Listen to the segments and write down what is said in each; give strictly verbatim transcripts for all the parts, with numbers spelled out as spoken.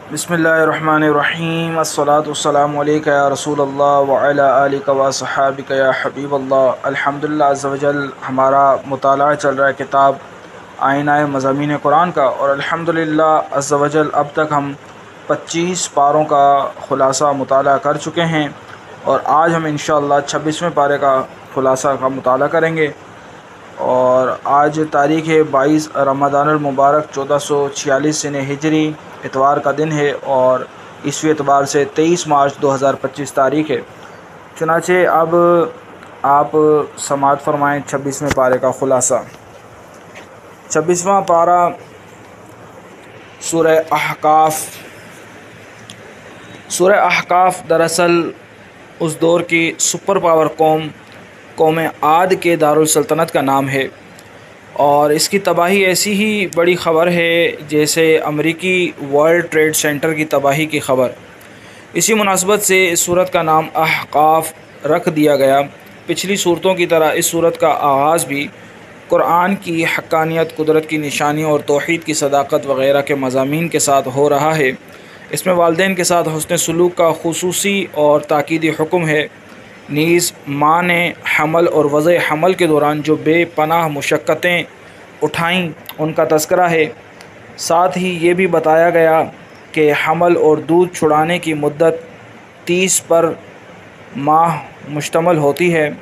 بسم اللہ الرحمن الرحیم الصلاۃ والسلام علیک یا رسول اللہ وعلی آلک و صحابک یا حبیب اللہ۔ الحمدللہ عز و جل ہمارا مطالعہ چل رہا ہے کتاب آئینہ مضامین قرآن کا، اور الحمدللہ عز و جل اب تک ہم پچیس پاروں کا خلاصہ مطالعہ کر چکے ہیں، اور آج ہم انشاءاللہ چھبیسویں پارے کا خلاصہ کا مطالعہ کریں گے۔ اور آج تاریخ ہے بائیس رمضان المبارک چودہ سو چھیالیس سن ہجری، اتوار کا دن ہے، اور عیسوی اعتبار سے تیئیس مارچ دو ہزار پچیس تاریخ ہے۔ چنانچہ اب آپ سماعت فرمائیں چھبیسویں پارے کا خلاصہ۔ چھبیسواں پارہ سورہ احقاف۔ سورہ احقاف دراصل اس دور کی سپر پاور قوم قوم عاد کے دارالسلطنت کا نام ہے، اور اس کی تباہی ایسی ہی بڑی خبر ہے جیسے امریکی ورلڈ ٹریڈ سینٹر کی تباہی کی خبر۔ اسی مناسبت سے اس سورت کا نام احقاف رکھ دیا گیا۔ پچھلی صورتوں کی طرح اس سورت کا آغاز بھی قرآن کی حقانیت، قدرت کی نشانیوں اور توحید کی صداقت وغیرہ کے مضامین کے ساتھ ہو رہا ہے۔ اس میں والدین کے ساتھ حسن سلوک کا خصوصی اور تاکیدی حکم ہے، نیز ماں نے حمل اور وضع حمل کے دوران جو بے پناہ مشقتیں اٹھائیں ان کا تذکرہ ہے۔ ساتھ ہی یہ بھی بتایا گیا کہ حمل اور دودھ چھڑانے کی مدت تیس پر ماہ مشتمل ہوتی ہے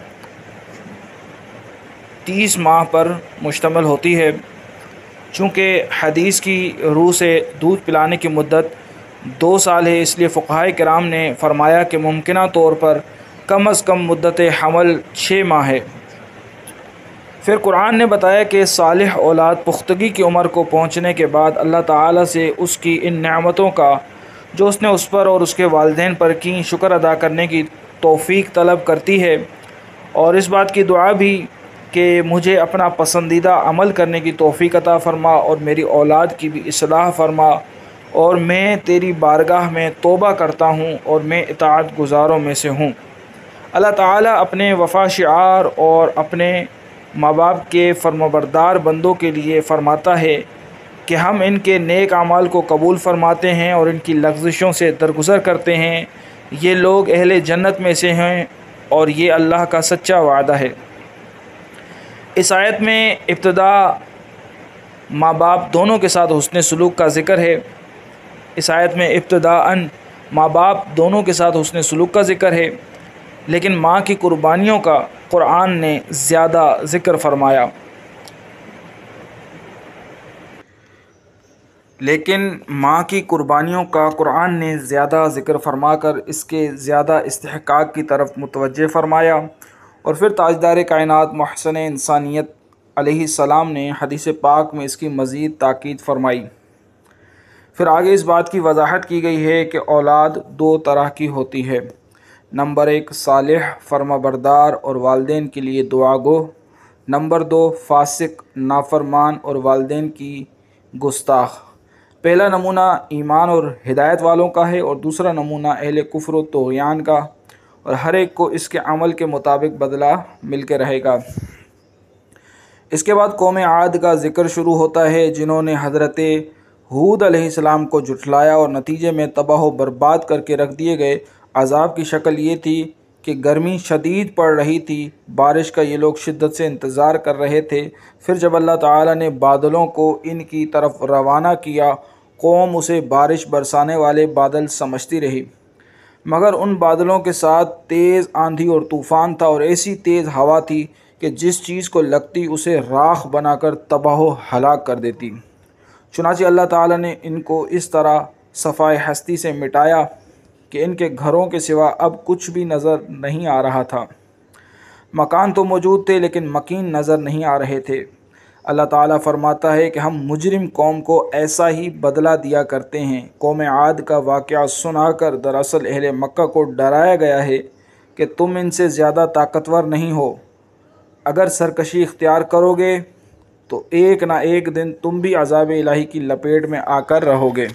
تیس ماہ پر مشتمل ہوتی ہے چونکہ حدیث کی روح سے دودھ پلانے کی مدت دو سال ہے، اس لیے فقہائے کرام نے فرمایا کہ ممکنہ طور پر کم از کم مدت حمل چھ ماہ ہے۔ پھر قرآن نے بتایا کہ صالح اولاد پختگی کی عمر کو پہنچنے کے بعد اللہ تعالیٰ سے اس کی ان نعمتوں کا جو اس نے اس پر اور اس کے والدین پر کیں شکر ادا کرنے کی توفیق طلب کرتی ہے، اور اس بات کی دعا بھی کہ مجھے اپنا پسندیدہ عمل کرنے کی توفیق عطا فرما اور میری اولاد کی بھی اصلاح فرما، اور میں تیری بارگاہ میں توبہ کرتا ہوں اور میں اطاعت گزاروں میں سے ہوں۔ اللہ تعالیٰ اپنے وفا شعار اور اپنے ماں باپ کے فرمانبردار بندوں کے لیے فرماتا ہے کہ ہم ان کے نیک اعمال کو قبول فرماتے ہیں اور ان کی لغزشوں سے درگزر کرتے ہیں، یہ لوگ اہل جنت میں سے ہیں اور یہ اللہ کا سچا وعدہ ہے۔ اس آیت میں ابتدا ماں باپ دونوں کے ساتھ حسن سلوک کا ذکر ہے اس آیت میں ابتداءً ماں باپ دونوں کے ساتھ حسن سلوک کا ذکر ہے، لیکن ماں کی قربانیوں کا قرآن نے زیادہ ذکر فرمایا لیکن ماں کی قربانیوں کا قرآن نے زیادہ ذکر فرما کر اس کے زیادہ استحقاق کی طرف متوجہ فرمایا، اور پھر تاجدار کائنات محسن انسانیت علیہ السلام نے حدیث پاک میں اس کی مزید تاکید فرمائی۔ پھر آگے اس بات کی وضاحت کی گئی ہے کہ اولاد دو طرح کی ہوتی ہے۔ نمبر ایک، صالح فرما بردار اور والدین کے لیے دعا گو۔ نمبر دو، فاسق نافرمان اور والدین کی گستاخ۔ پہلا نمونہ ایمان اور ہدایت والوں کا ہے، اور دوسرا نمونہ اہل کفر و طغیان کا، اور ہر ایک کو اس کے عمل کے مطابق بدلہ مل کے رہے گا۔ اس کے بعد قوم عاد کا ذکر شروع ہوتا ہے، جنہوں نے حضرت ہود علیہ السلام کو جھٹلایا اور نتیجے میں تباہ و برباد کر کے رکھ دیے گئے۔ عذاب کی شکل یہ تھی کہ گرمی شدید پڑ رہی تھی، بارش کا یہ لوگ شدت سے انتظار کر رہے تھے۔ پھر جب اللہ تعالیٰ نے بادلوں کو ان کی طرف روانہ کیا، قوم اسے بارش برسانے والے بادل سمجھتی رہی، مگر ان بادلوں کے ساتھ تیز آندھی اور طوفان تھا، اور ایسی تیز ہوا تھی کہ جس چیز کو لگتی اسے راکھ بنا کر تباہ و ہلاک کر دیتی۔ چنانچہ اللہ تعالیٰ نے ان کو اس طرح صفائے ہستی سے مٹایا کہ ان کے گھروں کے سوا اب کچھ بھی نظر نہیں آ رہا تھا۔ مکان تو موجود تھے لیکن مکین نظر نہیں آ رہے تھے۔ اللہ تعالیٰ فرماتا ہے کہ ہم مجرم قوم کو ایسا ہی بدلہ دیا کرتے ہیں۔ قوم عاد کا واقعہ سنا کر دراصل اہل مکہ کو ڈرایا گیا ہے کہ تم ان سے زیادہ طاقتور نہیں ہو، اگر سرکشی اختیار کرو گے تو ایک نہ ایک دن تم بھی عذاب الہی کی لپیٹ میں آ کر رہو گے۔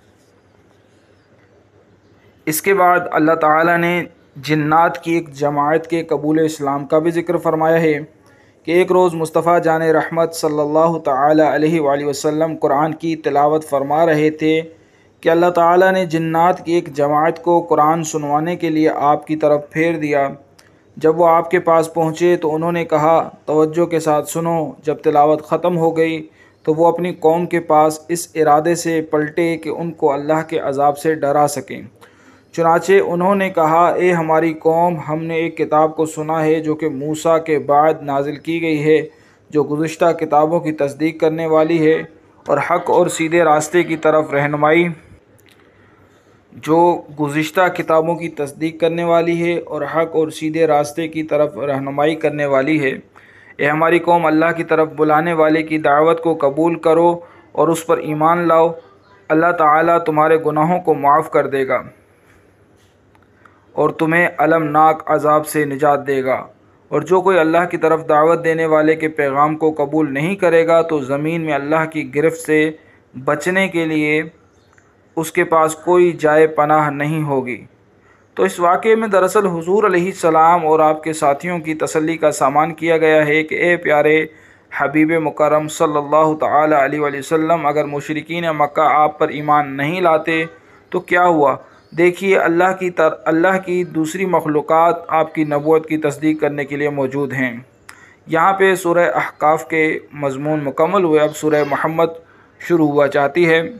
اس کے بعد اللہ تعالیٰ نے جنات کی ایک جماعت کے قبول اسلام کا بھی ذکر فرمایا ہے کہ ایک روز مصطفیٰ جان رحمت صلی اللہ تعالیٰ علیہ وآلہ وسلم قرآن کی تلاوت فرما رہے تھے کہ اللہ تعالیٰ نے جنات کی ایک جماعت کو قرآن سنوانے کے لیے آپ کی طرف پھیر دیا۔ جب وہ آپ کے پاس پہنچے تو انہوں نے کہا توجہ کے ساتھ سنو۔ جب تلاوت ختم ہو گئی تو وہ اپنی قوم کے پاس اس ارادے سے پلٹے کہ ان کو اللہ کے عذاب سے ڈرا سکیں۔ چنانچہ انہوں نے کہا اے ہماری قوم، ہم نے ایک کتاب کو سنا ہے جو کہ موسیٰ کے بعد نازل کی گئی ہے، جو گزشتہ کتابوں کی تصدیق کرنے والی ہے اور حق اور سیدھے راستے کی طرف رہنمائی جو گزشتہ کتابوں کی تصدیق کرنے والی ہے اور حق اور سیدھے راستے کی طرف رہنمائی کرنے والی ہے۔ اے ہماری قوم، اللہ کی طرف بلانے والے کی دعوت کو قبول کرو اور اس پر ایمان لاؤ، اللہ تعالیٰ تمہارے گناہوں کو معاف کر دے گا اور تمہیں المناک عذاب سے نجات دے گا۔ اور جو کوئی اللہ کی طرف دعوت دینے والے کے پیغام کو قبول نہیں کرے گا تو زمین میں اللہ کی گرفت سے بچنے کے لیے اس کے پاس کوئی جائے پناہ نہیں ہوگی۔ تو اس واقعے میں دراصل حضور علیہ السلام اور آپ کے ساتھیوں کی تسلی کا سامان کیا گیا ہے کہ اے پیارے حبیب مکرم صلی اللہ تعالی علیہ وآلہ وسلم، اگر مشرکین مکہ آپ پر ایمان نہیں لاتے تو کیا ہوا؟ دیکھیے اللہ کی تر اللہ کی دوسری مخلوقات آپ کی نبوت کی تصدیق کرنے کے لیے موجود ہیں۔ یہاں پہ سورہ احقاف کے مضمون مکمل ہوئے، اب سورہ محمد شروع ہوا چاہتی ہے۔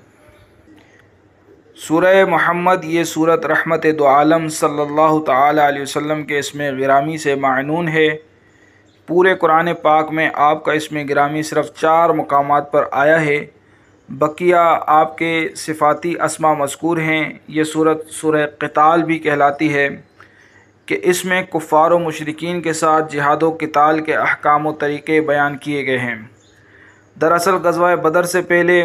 سورہ محمد یہ سورت رحمت دو عالم صلی اللہ تعالی علیہ وسلم کے اسم گرامی سے معنون ہے۔ پورے قرآن پاک میں آپ کا اسم گرامی صرف چار مقامات پر آیا ہے، بقیہ آپ کے صفاتی اسما مذکور ہیں۔ یہ سورت سورہ قتال بھی کہلاتی ہے کہ اس میں کفار و مشرکین کے ساتھ جہاد و قتال کے احکام و طریقے بیان کیے گئے ہیں۔ دراصل غزوہ بدر سے پہلے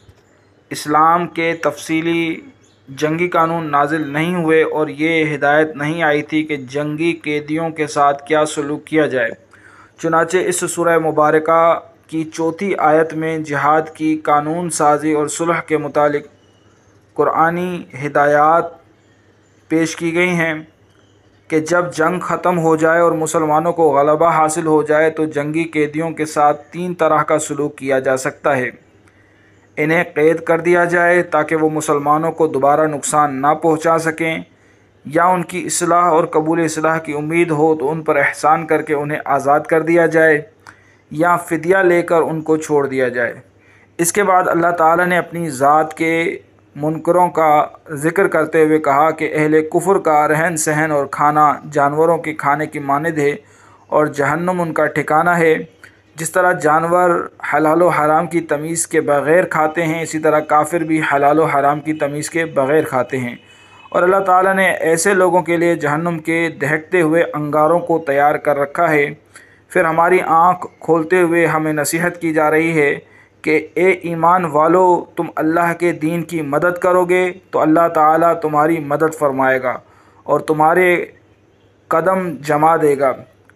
اسلام کے تفصیلی جنگی قانون نازل نہیں ہوئے اور یہ ہدایت نہیں آئی تھی کہ جنگی قیدیوں کے ساتھ کیا سلوک کیا جائے۔ چنانچہ اس سورہ مبارکہ کی چوتھی آیت میں جہاد کی قانون سازی اور صلح کے متعلق قرآنی ہدایات پیش کی گئی ہیں کہ جب جنگ ختم ہو جائے اور مسلمانوں کو غلبہ حاصل ہو جائے تو جنگی قیدیوں کے ساتھ تین طرح کا سلوک کیا جا سکتا ہے۔ انہیں قید کر دیا جائے تاکہ وہ مسلمانوں کو دوبارہ نقصان نہ پہنچا سکیں، یا ان کی اصلاح اور قبول اصلاح کی امید ہو تو ان پر احسان کر کے انہیں آزاد کر دیا جائے، یا فدیہ لے کر ان کو چھوڑ دیا جائے۔ اس کے بعد اللہ تعالیٰ نے اپنی ذات کے منکروں کا ذکر کرتے ہوئے کہا کہ اہل کفر کا رہن سہن اور کھانا جانوروں کے کھانے کی مانند ہے اور جہنم ان کا ٹھکانہ ہے۔ جس طرح جانور حلال و حرام کی تمیز کے بغیر کھاتے ہیں، اسی طرح کافر بھی حلال و حرام کی تمیز کے بغیر کھاتے ہیں، اور اللہ تعالیٰ نے ایسے لوگوں کے لیے جہنم کے دہکتے ہوئے انگاروں کو تیار کر رکھا ہے۔ پھر ہماری آنکھ کھولتے ہوئے ہمیں نصیحت کی جا رہی ہے کہ اے ایمان والو، تم اللہ کے دین کی مدد کرو گے تو اللہ تعالیٰ تمہاری مدد فرمائے گا اور تمہارے قدم جما دے گا۔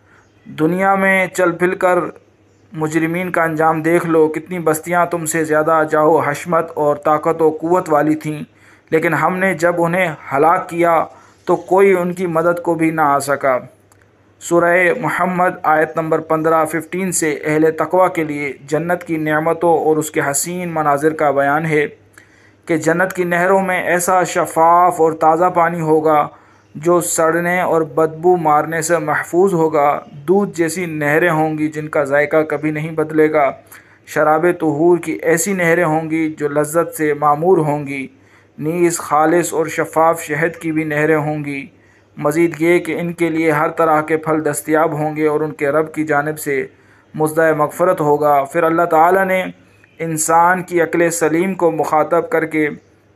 دنیا میں چل پھل کر مجرمین کا انجام دیکھ لو، کتنی بستیاں تم سے زیادہ جاہ و حشمت اور طاقت و قوت والی تھیں، لیکن ہم نے جب انہیں ہلاک کیا تو کوئی ان کی مدد کو بھی نہ آ سکا۔ سورہ محمد آیت نمبر پندرہ ففٹین سے اہل تقوی کے لیے جنت کی نعمتوں اور اس کے حسین مناظر کا بیان ہے کہ جنت کی نہروں میں ایسا شفاف اور تازہ پانی ہوگا جو سڑنے اور بدبو مارنے سے محفوظ ہوگا، دودھ جیسی نہریں ہوں گی جن کا ذائقہ کبھی نہیں بدلے گا، شراب طہور کی ایسی نہریں ہوں گی جو لذت سے معمور ہوں گی، نیز خالص اور شفاف شہد کی بھی نہریں ہوں گی۔ مزید یہ کہ ان کے لیے ہر طرح کے پھل دستیاب ہوں گے اور ان کے رب کی جانب سے مزدہ مغفرت ہوگا۔ پھر اللہ تعالیٰ نے انسان کی عقل سلیم کو مخاطب کر کے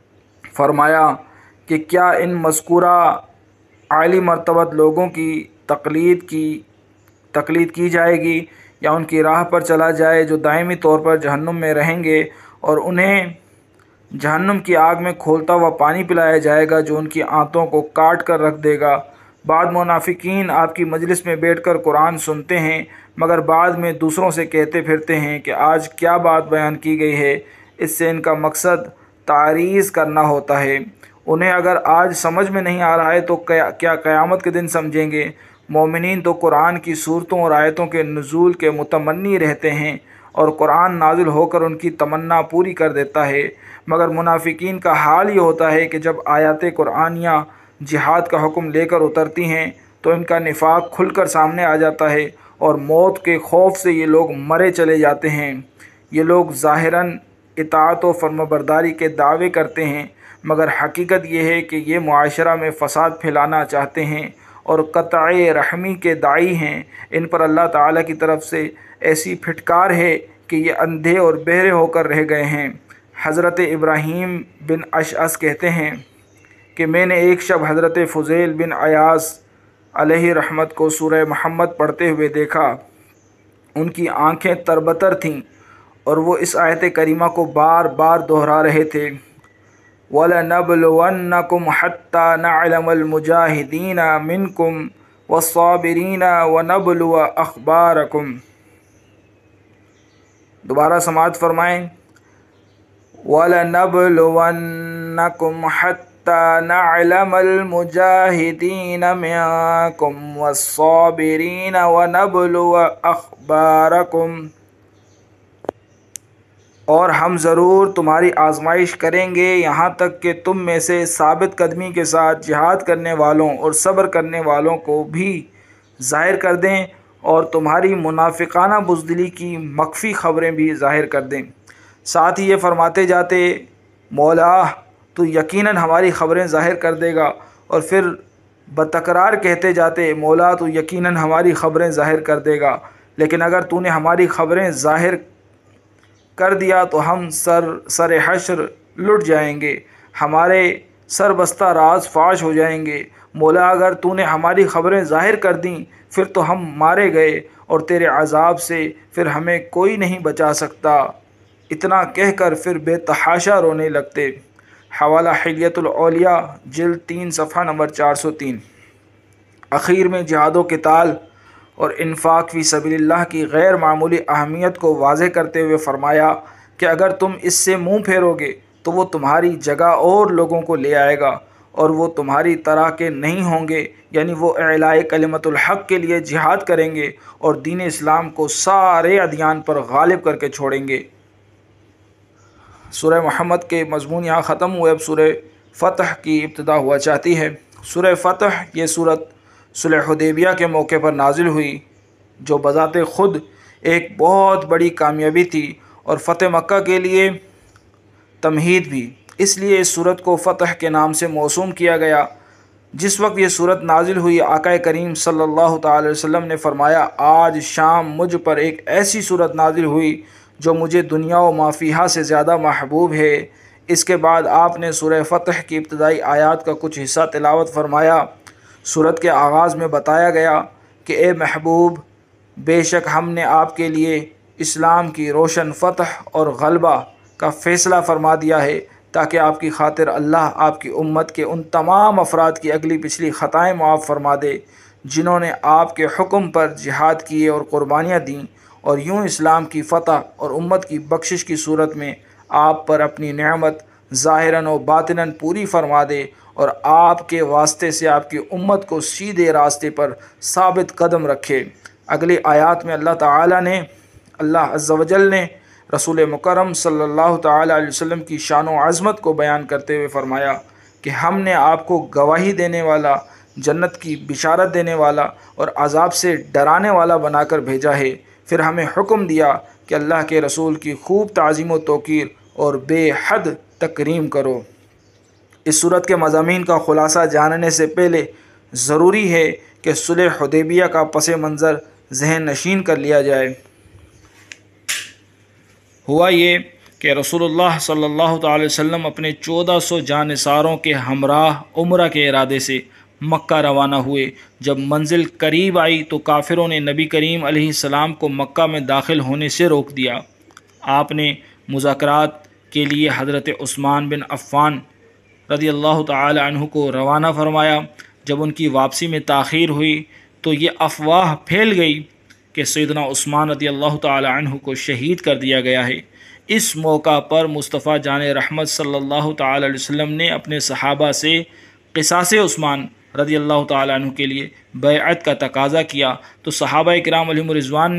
فرمایا کہ کیا ان مذکورہ عالی مرتبت لوگوں کی تقلید کی تقلید کی جائے گی یا ان کی راہ پر چلا جائے جو دائمی طور پر جہنم میں رہیں گے، اور انہیں جہنم کی آگ میں کھولتا ہوا پانی پلایا جائے گا جو ان کی آنتوں کو کاٹ کر رکھ دے گا۔ بعض منافقین آپ کی مجلس میں بیٹھ کر قرآن سنتے ہیں مگر بعد میں دوسروں سے کہتے پھرتے ہیں کہ آج کیا بات بیان کی گئی ہے، اس سے ان کا مقصد تعریض کرنا ہوتا ہے۔ انہیں اگر آج سمجھ میں نہیں آ رہا ہے تو کیا قیامت کے دن سمجھیں گے؟ مومنین تو قرآن کی صورتوں اور آیتوں کے نزول کے متمنی رہتے ہیں اور قرآن نازل ہو کر ان کی تمنا پوری کر دیتا ہے، مگر منافقین کا حال یہ ہوتا ہے کہ جب آیات قرآنیہ جہاد کا حکم لے کر اترتی ہیں تو ان کا نفاق کھل کر سامنے آ جاتا ہے اور موت کے خوف سے یہ لوگ مرے چلے جاتے ہیں۔ یہ لوگ ظاہراً اطاعت و فرمانبرداری کے دعوے کرتے ہیں، مگر حقیقت یہ ہے کہ یہ معاشرہ میں فساد پھیلانا چاہتے ہیں اور قطع رحمی کے داعی ہیں۔ ان پر اللہ تعالیٰ کی طرف سے ایسی پھٹکار ہے کہ یہ اندھے اور بہرے ہو کر رہ گئے ہیں۔ حضرت ابراہیم بن اشعث کہتے ہیں کہ میں نے ایک شب حضرت فضیل بن عیاض علیہ رحمت کو سورہ محمد پڑھتے ہوئے دیکھا۔ ان کی آنکھیں تربتر تھیں اور وہ اس آیت کریمہ کو بار بار دہرا رہے تھے، وَلَنَبْلُوَنَّكُمْ حَتَّى نَعْلَمَ الْمُجَاهِدِينَ مِنْكُمْ وَالصَّابِرِينَ وَنَبْلُوَ أَخْبَارَكُمْ۔ دوبارہ سماعت فرمائیں، وَلَنَبْلُوَنَّكُمْ حَتَّى نَعْلَمَ الْمُجَاهِدِينَ مِنْكُمْ وَالصَّابِرِينَ وَنَبْلُوَ أَخْبَارَكُمْ۔ اور ہم ضرور تمہاری آزمائش کریں گے یہاں تک کہ تم میں سے ثابت قدمی کے ساتھ جہاد کرنے والوں اور صبر کرنے والوں کو بھی ظاہر کر دیں اور تمہاری منافقانہ بزدلی کی مخفی خبریں بھی ظاہر کر دیں۔ ساتھ ہی یہ فرماتے جاتے، مولا تو یقیناً ہماری خبریں ظاہر کر دے گا، اور پھر بتکرار کہتے جاتے، مولا تو یقیناً ہماری خبریں ظاہر کر دے گا، لیکن اگر تو نے ہماری خبریں ظاہر کر دیا تو ہم سر سر حشر لٹ جائیں گے، ہمارے سر بستہ راز فاش ہو جائیں گے۔ مولا اگر تو نے ہماری خبریں ظاہر کر دیں پھر تو ہم مارے گئے اور تیرے عذاب سے پھر ہمیں کوئی نہیں بچا سکتا۔ اتنا کہہ کر پھر بے تحاشا رونے لگتے۔ حوالہ حلیۃ الاولیاء جلد تین صفحہ نمبر چار سو تین۔ اخیر میں جہاد و قتال اور انفاق فی سبیل اللہ کی غیر معمولی اہمیت کو واضح کرتے ہوئے فرمایا کہ اگر تم اس سے منہ پھیرو گے تو وہ تمہاری جگہ اور لوگوں کو لے آئے گا اور وہ تمہاری طرح کے نہیں ہوں گے، یعنی وہ اعلاء کلمت الحق کے لیے جہاد کریں گے اور دین اسلام کو سارے ادیان پر غالب کر کے چھوڑیں گے۔ سورہ محمد کے مضمون یہاں ختم ہوئے، اب سورہ فتح کی ابتدا ہوا چاہتی ہے۔ سورہ فتح یہ سورت صلح حدیبیہ کے موقع پر نازل ہوئی، جو بذات خود ایک بہت بڑی کامیابی تھی اور فتح مکہ کے لیے تمہید بھی، اس لیے اس سورت کو فتح کے نام سے موسوم کیا گیا۔ جس وقت یہ سورت نازل ہوئی، آقا کریم صلی اللہ تعالی وسلم نے فرمایا، آج شام مجھ پر ایک ایسی سورت نازل ہوئی جو مجھے دنیا و ما فیہا سے زیادہ محبوب ہے۔ اس کے بعد آپ نے سورہ فتح کی ابتدائی آیات کا کچھ حصہ تلاوت فرمایا۔ سورت کے آغاز میں بتایا گیا کہ اے محبوب، بے شک ہم نے آپ کے لیے اسلام کی روشن فتح اور غلبہ کا فیصلہ فرما دیا ہے تاکہ آپ کی خاطر اللہ آپ کی امت کے ان تمام افراد کی اگلی پچھلی خطائیں معاف فرما دے جنہوں نے آپ کے حکم پر جہاد کیے اور قربانیاں دیں، اور یوں اسلام کی فتح اور امت کی بخشش کی صورت میں آپ پر اپنی نعمت ظاہراً و باطناً پوری فرما دے اور آپ کے واسطے سے آپ کی امت کو سیدھے راستے پر ثابت قدم رکھے۔ اگلی آیات میں اللہ تعالیٰ نے اللہ عز و جل نے رسول مکرم صلی اللہ تعالیٰ علیہ وسلم کی شان و عظمت کو بیان کرتے ہوئے فرمایا کہ ہم نے آپ کو گواہی دینے والا، جنت کی بشارت دینے والا اور عذاب سے ڈرانے والا بنا کر بھیجا ہے۔ پھر ہمیں حکم دیا کہ اللہ کے رسول کی خوب تعظیم و توقیر اور بے حد تکریم کرو۔ اس صورت کے مضامین کا خلاصہ جاننے سے پہلے ضروری ہے کہ صلح حدیبیہ کا پس منظر ذہن نشین کر لیا جائے۔ ہوا یہ کہ رسول اللہ صلی اللہ تعالی وسلم اپنے چودہ سو جانثاروں کے ہمراہ عمرہ کے ارادے سے مکہ روانہ ہوئے۔ جب منزل قریب آئی تو کافروں نے نبی کریم علیہ السلام کو مکہ میں داخل ہونے سے روک دیا۔ آپ نے مذاکرات کے لیے حضرت عثمان بن عفان رضی اللہ تعالی عنہ کو روانہ فرمایا۔ جب ان کی واپسی میں تاخیر ہوئی تو یہ افواہ پھیل گئی کہ سیدنا عثمان رضی اللہ تعالی عنہ کو شہید کر دیا گیا ہے۔ اس موقع پر مصطفیٰ جان رحمت صلی اللہ تعالی علیہ وسلم نے اپنے صحابہ سے قصاص عثمان رضی اللہ تعالی عنہ کے لیے بیعت کا تقاضا کیا تو صحابہ کرام علیہم رضوان نے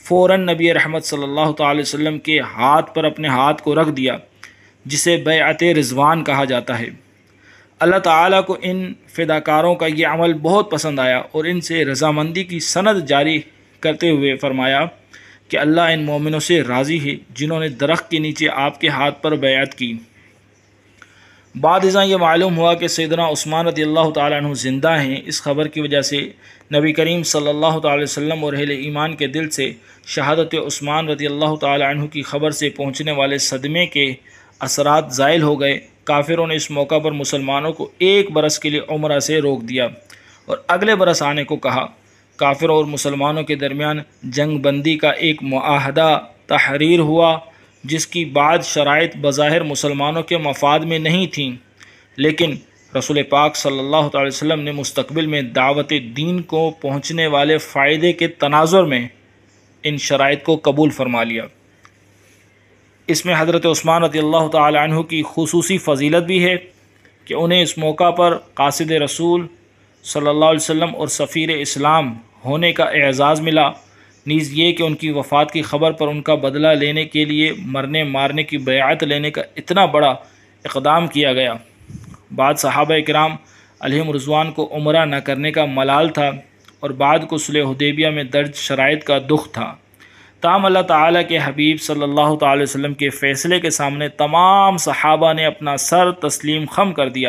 فوراً نبی رحمت صلی اللہ تعالی وسلم کے ہاتھ پر اپنے ہاتھ کو رکھ دیا، جسے بیعت رضوان کہا جاتا ہے۔ اللہ تعالیٰ کو ان فداکاروں کا یہ عمل بہت پسند آیا اور ان سے رضامندی کی سند جاری کرتے ہوئے فرمایا کہ اللہ ان مومنوں سے راضی ہے جنہوں نے درخت کے نیچے آپ کے ہاتھ پر بیعت کی۔ بعد ازاں یہ معلوم ہوا کہ سیدنا عثمان رضی اللہ تعالیٰ عنہ زندہ ہیں۔ اس خبر کی وجہ سے نبی کریم صلی اللہ تعالی وسلم اور اہل ایمان کے دل سے شہادت عثمان رضی اللہ تعالیٰ عنہ کی خبر سے پہنچنے والے صدمے کے اثرات زائل ہو گئے۔ کافروں نے اس موقع پر مسلمانوں کو ایک برس کے لیے عمرہ سے روک دیا اور اگلے برس آنے کو کہا۔ کافروں اور مسلمانوں کے درمیان جنگ بندی کا ایک معاہدہ تحریر ہوا، جس کی بعض شرائط بظاہر مسلمانوں کے مفاد میں نہیں تھیں، لیکن رسول پاک صلی اللہ تعالی وسلم نے مستقبل میں دعوت دین کو پہنچنے والے فائدے کے تناظر میں ان شرائط کو قبول فرما لیا۔ اس میں حضرت عثمان رضی اللہ تعالی عنہ کی خصوصی فضیلت بھی ہے کہ انہیں اس موقع پر قاصد رسول صلی اللہ علیہ وسلم اور سفیر اسلام ہونے کا اعزاز ملا، نیز یہ کہ ان کی وفات کی خبر پر ان کا بدلہ لینے کے لیے مرنے مارنے کی بیعت لینے کا اتنا بڑا اقدام کیا گیا۔ بعد صحابہ کرام علیہم رضوان کو عمرہ نہ کرنے کا ملال تھا اور بعد کو صلح حدیبیہ میں درج شرائط کا دکھ تھا، تاہم اللہ تعالیٰ کے حبیب صلی اللہ تعالی وسلم کے فیصلے کے سامنے تمام صحابہ نے اپنا سر تسلیم خم کر دیا۔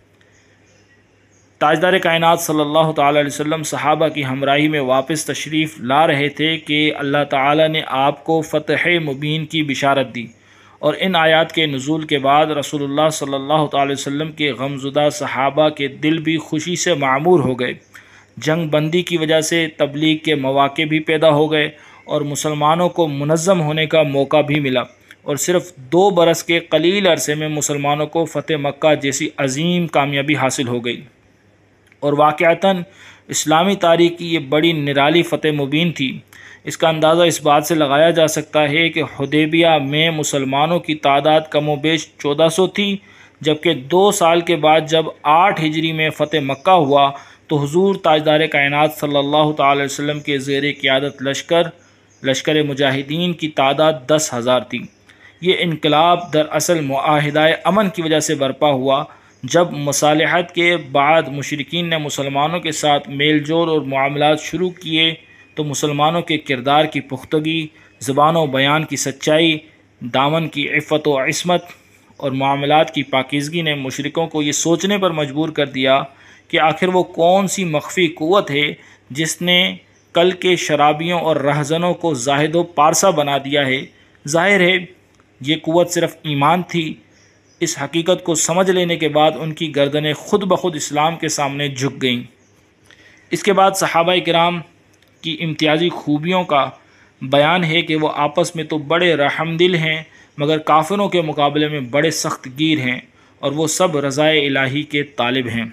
تاجدار کائنات صلی اللہ تعالی علیہ وسلم صحابہ کی ہمراہی میں واپس تشریف لا رہے تھے کہ اللہ تعالیٰ نے آپ کو فتح مبین کی بشارت دی، اور ان آیات کے نزول کے بعد رسول اللہ صلی اللہ تعالی وسلم کے غمزدہ صحابہ کے دل بھی خوشی سے معمور ہو گئے۔ جنگ بندی کی وجہ سے تبلیغ کے مواقع بھی پیدا ہو گئے اور مسلمانوں کو منظم ہونے کا موقع بھی ملا، اور صرف دو برس کے قلیل عرصے میں مسلمانوں کو فتح مکہ جیسی عظیم کامیابی حاصل ہو گئی، اور واقعتاً اسلامی تاریخ کی یہ بڑی نرالی فتح مبین تھی۔ اس کا اندازہ اس بات سے لگایا جا سکتا ہے کہ حدیبیہ میں مسلمانوں کی تعداد کم و بیش چودہ سو تھی، جبکہ دو سال کے بعد جب آٹھ ہجری میں فتح مکہ ہوا تو حضور تاجدار کائنات صلی اللہ تعالی وسلم کے زیر قیادت لشکر لشکر مجاہدین کی تعداد دس ہزار تھی۔ یہ انقلاب دراصل معاہدہ امن کی وجہ سے برپا ہوا، جب مصالحت کے بعد مشرکین نے مسلمانوں کے ساتھ میل جول اور معاملات شروع کیے تو مسلمانوں کے کردار کی پختگی، زبان و بیان کی سچائی، دامن کی عفت و عصمت اور معاملات کی پاکیزگی نے مشرکوں کو یہ سوچنے پر مجبور کر دیا کہ آخر وہ کون سی مخفی قوت ہے جس نے کل کے شرابیوں اور رہزنوں کو زاہد و پارسا بنا دیا ہے۔ ظاہر ہے یہ قوت صرف ایمان تھی۔ اس حقیقت کو سمجھ لینے کے بعد ان کی گردنیں خود بخود اسلام کے سامنے جھک گئیں۔ اس کے بعد صحابہ کرام کی امتیازی خوبیوں کا بیان ہے کہ وہ آپس میں تو بڑے رحم دل ہیں، مگر کافروں کے مقابلے میں بڑے سخت گیر ہیں، اور وہ سب رضائے الہی کے طالب ہیں۔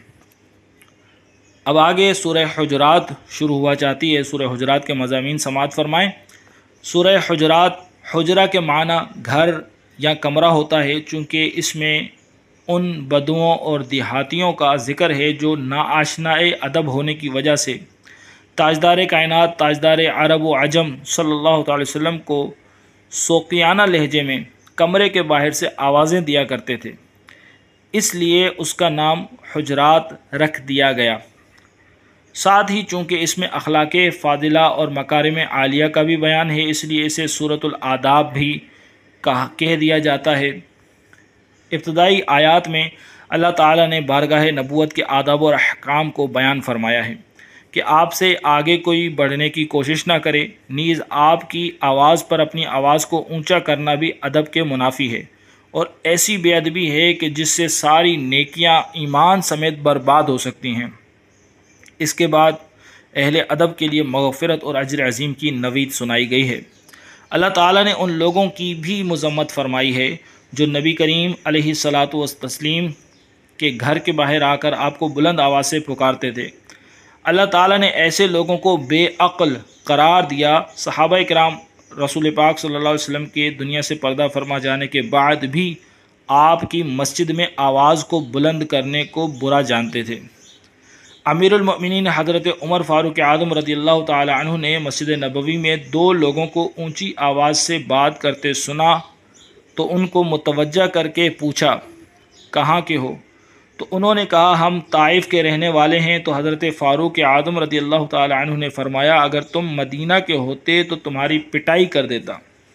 اب آگے سورہ حجرات شروع ہوا چاہتی ہے۔ سورہ حجرات کے مضامین سماعت فرمائیں۔ سورہ حجرات، حجرہ کے معنی گھر یا کمرہ ہوتا ہے، چونکہ اس میں ان بدوؤں اور دیہاتیوں کا ذکر ہے جو ناآشنائے ادب ہونے کی وجہ سے تاجدار کائنات تاجدار عرب و عجم صلی اللہ تعالی وسلم کو سوقیانہ لہجے میں کمرے کے باہر سے آوازیں دیا کرتے تھے، اس لیے اس کا نام حجرات رکھ دیا گیا۔ ساتھ ہی چونکہ اس میں اخلاق فاضلہ اور مکارم عالیہ کا بھی بیان ہے، اس لیے اسے سورۃ الآداب بھی کہہ دیا جاتا ہے۔ ابتدائی آیات میں اللہ تعالیٰ نے بارگاہ نبوت کے آداب اور احکام کو بیان فرمایا ہے کہ آپ سے آگے کوئی بڑھنے کی کوشش نہ کرے، نیز آپ کی آواز پر اپنی آواز کو اونچا کرنا بھی ادب کے منافی ہے، اور ایسی بے ادبی ہے کہ جس سے ساری نیکیاں ایمان سمیت برباد ہو سکتی ہیں۔ اس کے بعد اہل ادب کے لیے مغفرت اور اجر عظیم کی نوید سنائی گئی ہے۔ اللہ تعالیٰ نے ان لوگوں کی بھی مذمت فرمائی ہے جو نبی کریم علیہ الصلاۃ والتسلیم کے گھر کے باہر آ کر آپ کو بلند آواز سے پکارتے تھے۔ اللہ تعالیٰ نے ایسے لوگوں کو بے عقل قرار دیا۔ صحابہ کرام رسول پاک صلی اللہ علیہ وسلم کے دنیا سے پردہ فرما جانے کے بعد بھی آپ کی مسجد میں آواز کو بلند کرنے کو برا جانتے تھے۔ امیر المؤمنین حضرت عمر فاروق اعظم رضی اللہ تعالی عنہ نے مسجد نبوی میں دو لوگوں کو اونچی آواز سے بات کرتے سنا تو ان کو متوجہ کر کے پوچھا کہاں کے ہو؟ تو انہوں نے کہا ہم طائف کے رہنے والے ہیں۔ تو حضرت فاروق اعظم رضی اللہ تعالی عنہ نے فرمایا اگر تم مدینہ کے ہوتے تو تمہاری پٹائی کر دیتا۔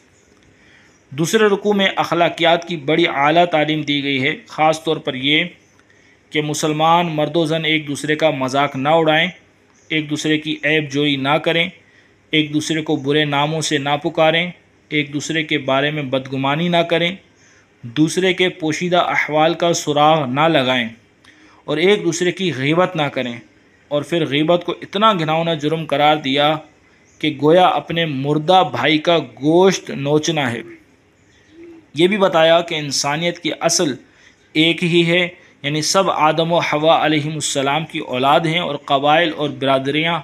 دوسرے رکوع میں اخلاقیات کی بڑی اعلیٰ تعلیم دی گئی ہے، خاص طور پر یہ کہ مسلمان مرد و زن ایک دوسرے کا مذاق نہ اڑائیں، ایک دوسرے کی عیب جوئی نہ کریں، ایک دوسرے کو برے ناموں سے نہ پکاریں، ایک دوسرے کے بارے میں بدگمانی نہ کریں، دوسرے کے پوشیدہ احوال کا سراغ نہ لگائیں اور ایک دوسرے کی غیبت نہ کریں۔ اور پھر غیبت کو اتنا گھناؤنا جرم قرار دیا کہ گویا اپنے مردہ بھائی کا گوشت نوچنا ہے۔ یہ بھی بتایا کہ انسانیت کی اصل ایک ہی ہے، یعنی سب آدم و حوا علیہم السلام کی اولاد ہیں، اور قبائل اور برادریاں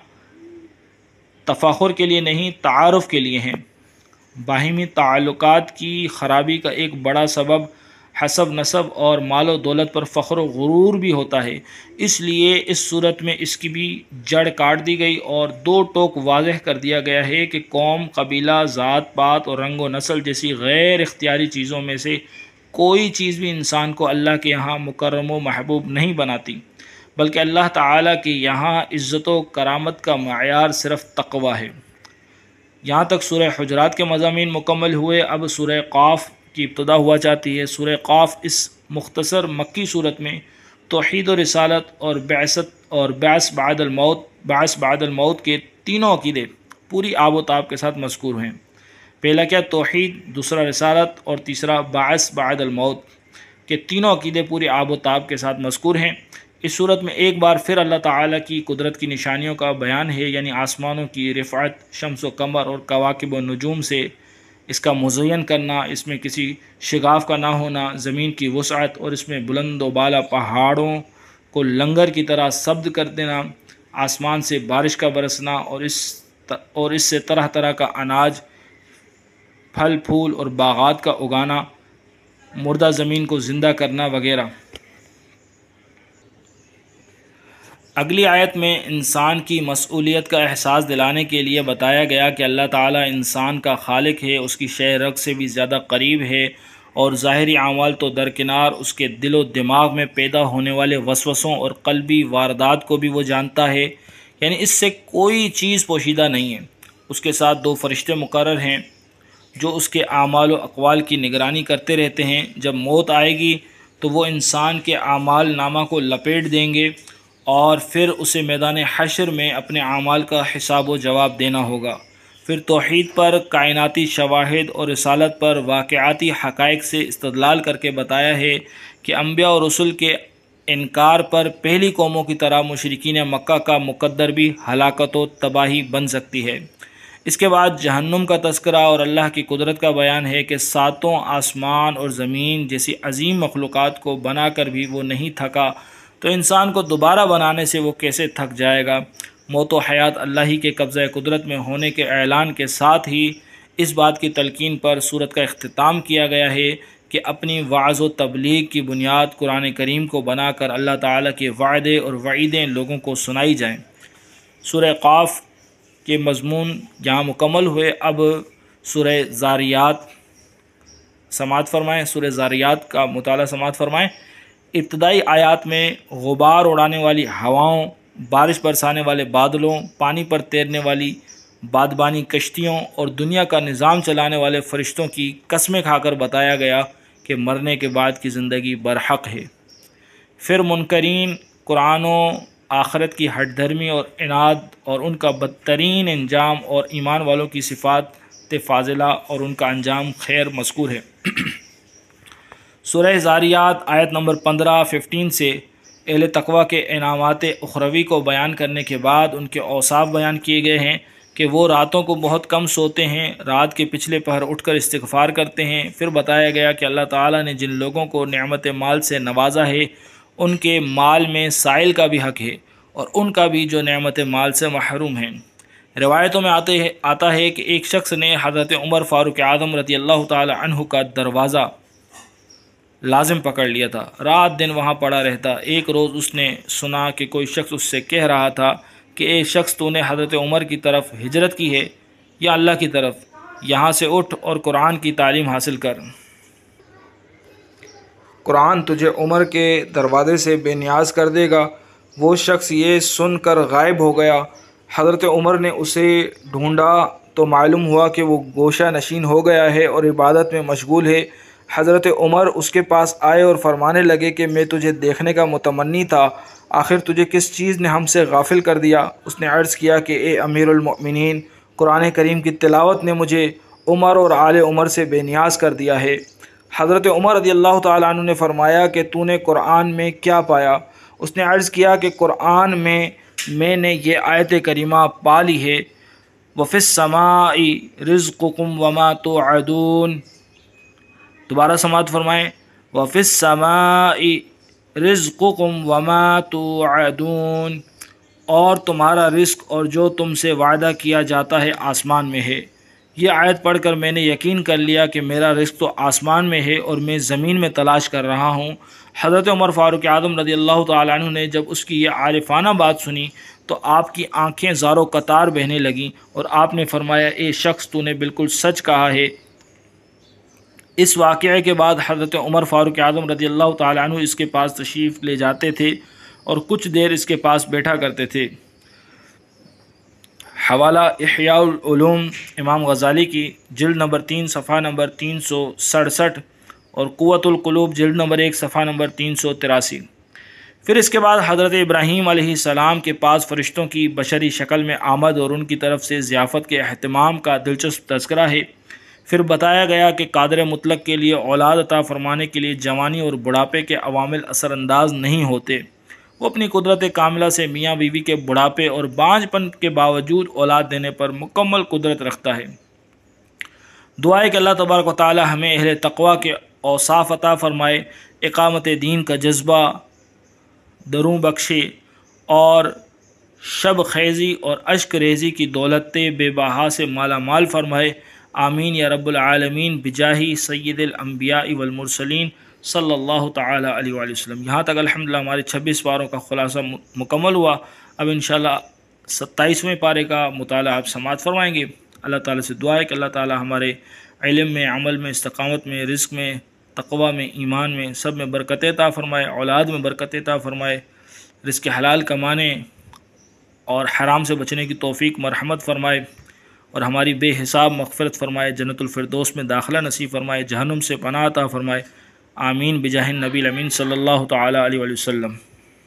تفاخر کے لیے نہیں تعارف کے لیے ہیں۔ باہمی تعلقات کی خرابی کا ایک بڑا سبب حسب نسب اور مال و دولت پر فخر و غرور بھی ہوتا ہے، اس لیے اس صورت میں اس کی بھی جڑ کاٹ دی گئی اور دو ٹوک واضح کر دیا گیا ہے کہ قوم، قبیلہ، ذات پات اور رنگ و نسل جیسی غیر اختیاری چیزوں میں سے کوئی چیز بھی انسان کو اللہ کے یہاں مکرم و محبوب نہیں بناتی، بلکہ اللہ تعالیٰ کے یہاں عزت و کرامت کا معیار صرف تقوی ہے۔ یہاں تک سورہ حجرات کے مضامین مکمل ہوئے۔ اب سورہ قاف کی ابتدا ہوا چاہتی ہے۔ سورہ قاف اس مختصر مکی صورت میں توحید و رسالت اور بعثت اور بعث بعد الموت بعث بعد الموت کے تینوں عقیدے پوری آب و تاب کے ساتھ مذکور ہیں۔ پہلا کیا؟ توحید، دوسرا رسالت اور تیسرا بعث بعد الموت کے تینوں عقیدے پوری آب و تاب کے ساتھ مذکور ہیں۔ اس صورت میں ایک بار پھر اللہ تعالیٰ کی قدرت کی نشانیوں کا بیان ہے، یعنی آسمانوں کی رفعت، شمس و قمر اور کواکب و نجوم سے اس کا مزین کرنا، اس میں کسی شگاف کا نہ ہونا، زمین کی وسعت اور اس میں بلند و بالا پہاڑوں کو لنگر کی طرح سبز کر دینا، آسمان سے بارش کا برسنا اور اس اور اس سے طرح طرح کا اناج، پھل پھول اور باغات کا اگانا، مردہ زمین کو زندہ کرنا وغیرہ۔ اگلی آیت میں انسان کی مسئولیت کا احساس دلانے کے لیے بتایا گیا کہ اللہ تعالیٰ انسان کا خالق ہے، اس کی شے رگ سے بھی زیادہ قریب ہے، اور ظاہری اعمال تو درکنار اس کے دل و دماغ میں پیدا ہونے والے وسوسوں اور قلبی واردات کو بھی وہ جانتا ہے، یعنی اس سے کوئی چیز پوشیدہ نہیں ہے۔ اس کے ساتھ دو فرشتے مقرر ہیں جو اس کے اعمال و اقوال کی نگرانی کرتے رہتے ہیں۔ جب موت آئے گی تو وہ انسان کے اعمال نامہ کو لپیٹ دیں گے اور پھر اسے میدان حشر میں اپنے اعمال کا حساب و جواب دینا ہوگا۔ پھر توحید پر، کائناتی شواہد اور رسالت پر واقعاتی حقائق سے استدلال کر کے بتایا ہے کہ انبیاء اور رسل کے انکار پر پہلی قوموں کی طرح مشرکین مکہ کا مقدر بھی ہلاکت و تباہی بن سکتی ہے۔ اس کے بعد جہنم کا تذکرہ اور اللہ کی قدرت کا بیان ہے کہ ساتوں آسمان اور زمین جیسی عظیم مخلوقات کو بنا کر بھی وہ نہیں تھکا، تو انسان کو دوبارہ بنانے سے وہ کیسے تھک جائے گا۔ موت و حیات اللہ ہی کے قبضہ قدرت میں ہونے کے اعلان کے ساتھ ہی اس بات کی تلقین پر سورت کا اختتام کیا گیا ہے کہ اپنی وعظ و تبلیغ کی بنیاد قرآن کریم کو بنا کر اللہ تعالیٰ کے وعدے اور وعیدیں لوگوں کو سنائی جائیں۔ سورہ قاف کے مضمون یہاں مکمل ہوئے۔ اب سورہ زاریات سماعت فرمائیں سورہ زاریات کا مطالعہ سماعت فرمائیں۔ ابتدائی آیات میں غبار اڑانے والی ہواؤں، بارش برسانے والے بادلوں، پانی پر تیرنے والی بادبانی کشتیوں اور دنیا کا نظام چلانے والے فرشتوں کی قسمیں کھا کر بتایا گیا کہ مرنے کے بعد کی زندگی برحق ہے۔ پھر منکرین قرآن و آخرت کی ہٹ دھرمی اور عناد اور ان کا بدترین انجام، اور ایمان والوں کی صفات فاضلہ اور ان کا انجام خیر مذکور ہے۔ سورہ زاریات آیت نمبر پندرہ ففٹین سے اہل تقوی کے انعامات اخروی کو بیان کرنے کے بعد ان کے اوصاف بیان کیے گئے ہیں کہ وہ راتوں کو بہت کم سوتے ہیں، رات کے پچھلے پہر اٹھ کر استغفار کرتے ہیں۔ پھر بتایا گیا کہ اللہ تعالیٰ نے جن لوگوں کو نعمت مال سے نوازا ہے ان کے مال میں سائل کا بھی حق ہے اور ان کا بھی جو نعمت مال سے محروم ہیں۔ روایتوں میں آتے آتا ہے کہ ایک شخص نے حضرت عمر فاروق اعظم رضی اللہ تعالی عنہ کا دروازہ لازم پکڑ لیا تھا، رات دن وہاں پڑا رہتا۔ ایک روز اس نے سنا کہ کوئی شخص اس سے کہہ رہا تھا کہ اے شخص، تو نے حضرت عمر کی طرف ہجرت کی ہے یا اللہ کی طرف؟ یہاں سے اٹھ اور قرآن کی تعلیم حاصل کر، قرآن تجھے عمر کے دروازے سے بے نیاز کر دے گا۔ وہ شخص یہ سن کر غائب ہو گیا۔ حضرت عمر نے اسے ڈھونڈا تو معلوم ہوا کہ وہ گوشہ نشین ہو گیا ہے اور عبادت میں مشغول ہے۔ حضرت عمر اس کے پاس آئے اور فرمانے لگے کہ میں تجھے دیکھنے کا متمنی تھا، آخر تجھے کس چیز نے ہم سے غافل کر دیا؟ اس نے عرض کیا کہ اے امیر المؤمنین، قرآن کریم کی تلاوت نے مجھے عمر اور آل عمر سے بے نیاز کر دیا ہے۔ حضرت عمر رضی اللہ تعالیٰ عنہ نے فرمایا کہ تو نے قرآن میں کیا پایا؟ اس نے عرض کیا کہ قرآن میں میں نے یہ آیت کریمہ پا لی ہے، وَفِي السَّمَاءِ رِزْقُكُمْ وَمَا تُوعَدُونَ۔ دوبارہ سماعت فرمائیں، وَفِي السَّمَاءِ رِزْقُكُمْ وَمَا تُوعَدُونَ، اور تمہارا رزق اور جو تم سے وعدہ کیا جاتا ہے آسمان میں ہے۔ یہ آیت پڑھ کر میں نے یقین کر لیا کہ میرا رزق تو آسمان میں ہے اور میں زمین میں تلاش کر رہا ہوں۔ حضرت عمر فاروق اعظم رضی اللہ تعالیٰ عنہ نے جب اس کی یہ عارفانہ بات سنی تو آپ کی آنکھیں زار و قطار بہنے لگیں اور آپ نے فرمایا، اے شخص، تو نے بالکل سچ کہا ہے۔ اس واقعے کے بعد حضرت عمر فاروق اعظم رضی اللہ تعالیٰ عنہ اس کے پاس تشریف لے جاتے تھے اور کچھ دیر اس کے پاس بیٹھا کرتے تھے۔ حوالہ احیاء العلوم امام غزالی کی، جلد نمبر تین صفحہ نمبر تین سو سڑسٹھ، اور قوت القلوب جلد نمبر ایک صفحہ نمبر تین سو تراسی۔ پھر اس کے بعد حضرت ابراہیم علیہ السلام کے پاس فرشتوں کی بشری شکل میں آمد اور ان کی طرف سے ضیافت کے اہتمام کا دلچسپ تذکرہ ہے۔ پھر بتایا گیا کہ قادر مطلق کے لیے اولاد عطا فرمانے کے لیے جوانی اور بڑھاپے کے عوامل اثر انداز نہیں ہوتے۔ وہ اپنی قدرت کاملہ سے میاں بیوی کے بڑھاپے اور بانجھ پن کے باوجود اولاد دینے پر مکمل قدرت رکھتا ہے۔ دعا ہے کہ اللہ تبارک و تعالی ہمیں اہل تقوی کے اوصاف عطا فرمائے، اقامت دین کا جذبہ دروں بخشے اور شب خیزی اور اشک ریزی کی دولت بے بہا سے مالا مال فرمائے، آمین یا رب العالمین، بجاہی سید الانبیاء والمرسلین صلی اللہ تعالی علیہ وآلہ وسلم۔ یہاں تک الحمدللہ ہمارے چھبیس پاروں کا خلاصہ مکمل ہوا۔ اب انشاءاللہ ستائیسویں پارے کا مطالعہ آپ سماعت فرمائیں گے۔ اللہ تعالیٰ سے دعا ہے کہ اللہ تعالیٰ ہمارے علم میں، عمل میں، استقامت میں، رزق میں، تقوی میں، ایمان میں، سب میں برکت عطا فرمائے، اولاد میں برکت عطا فرمائے، رزق حلال کمانے اور حرام سے بچنے کی توفیق مرحمت فرمائے، اور ہماری بے حساب مغفرت فرمائے، جنت الفردوس میں داخلہ نصیب فرمائے، جہنم سے پناہ عطا فرمائے، آمین بجاہ النبی الامین صلی اللہ تعالی علیہ وآلہ وسلم۔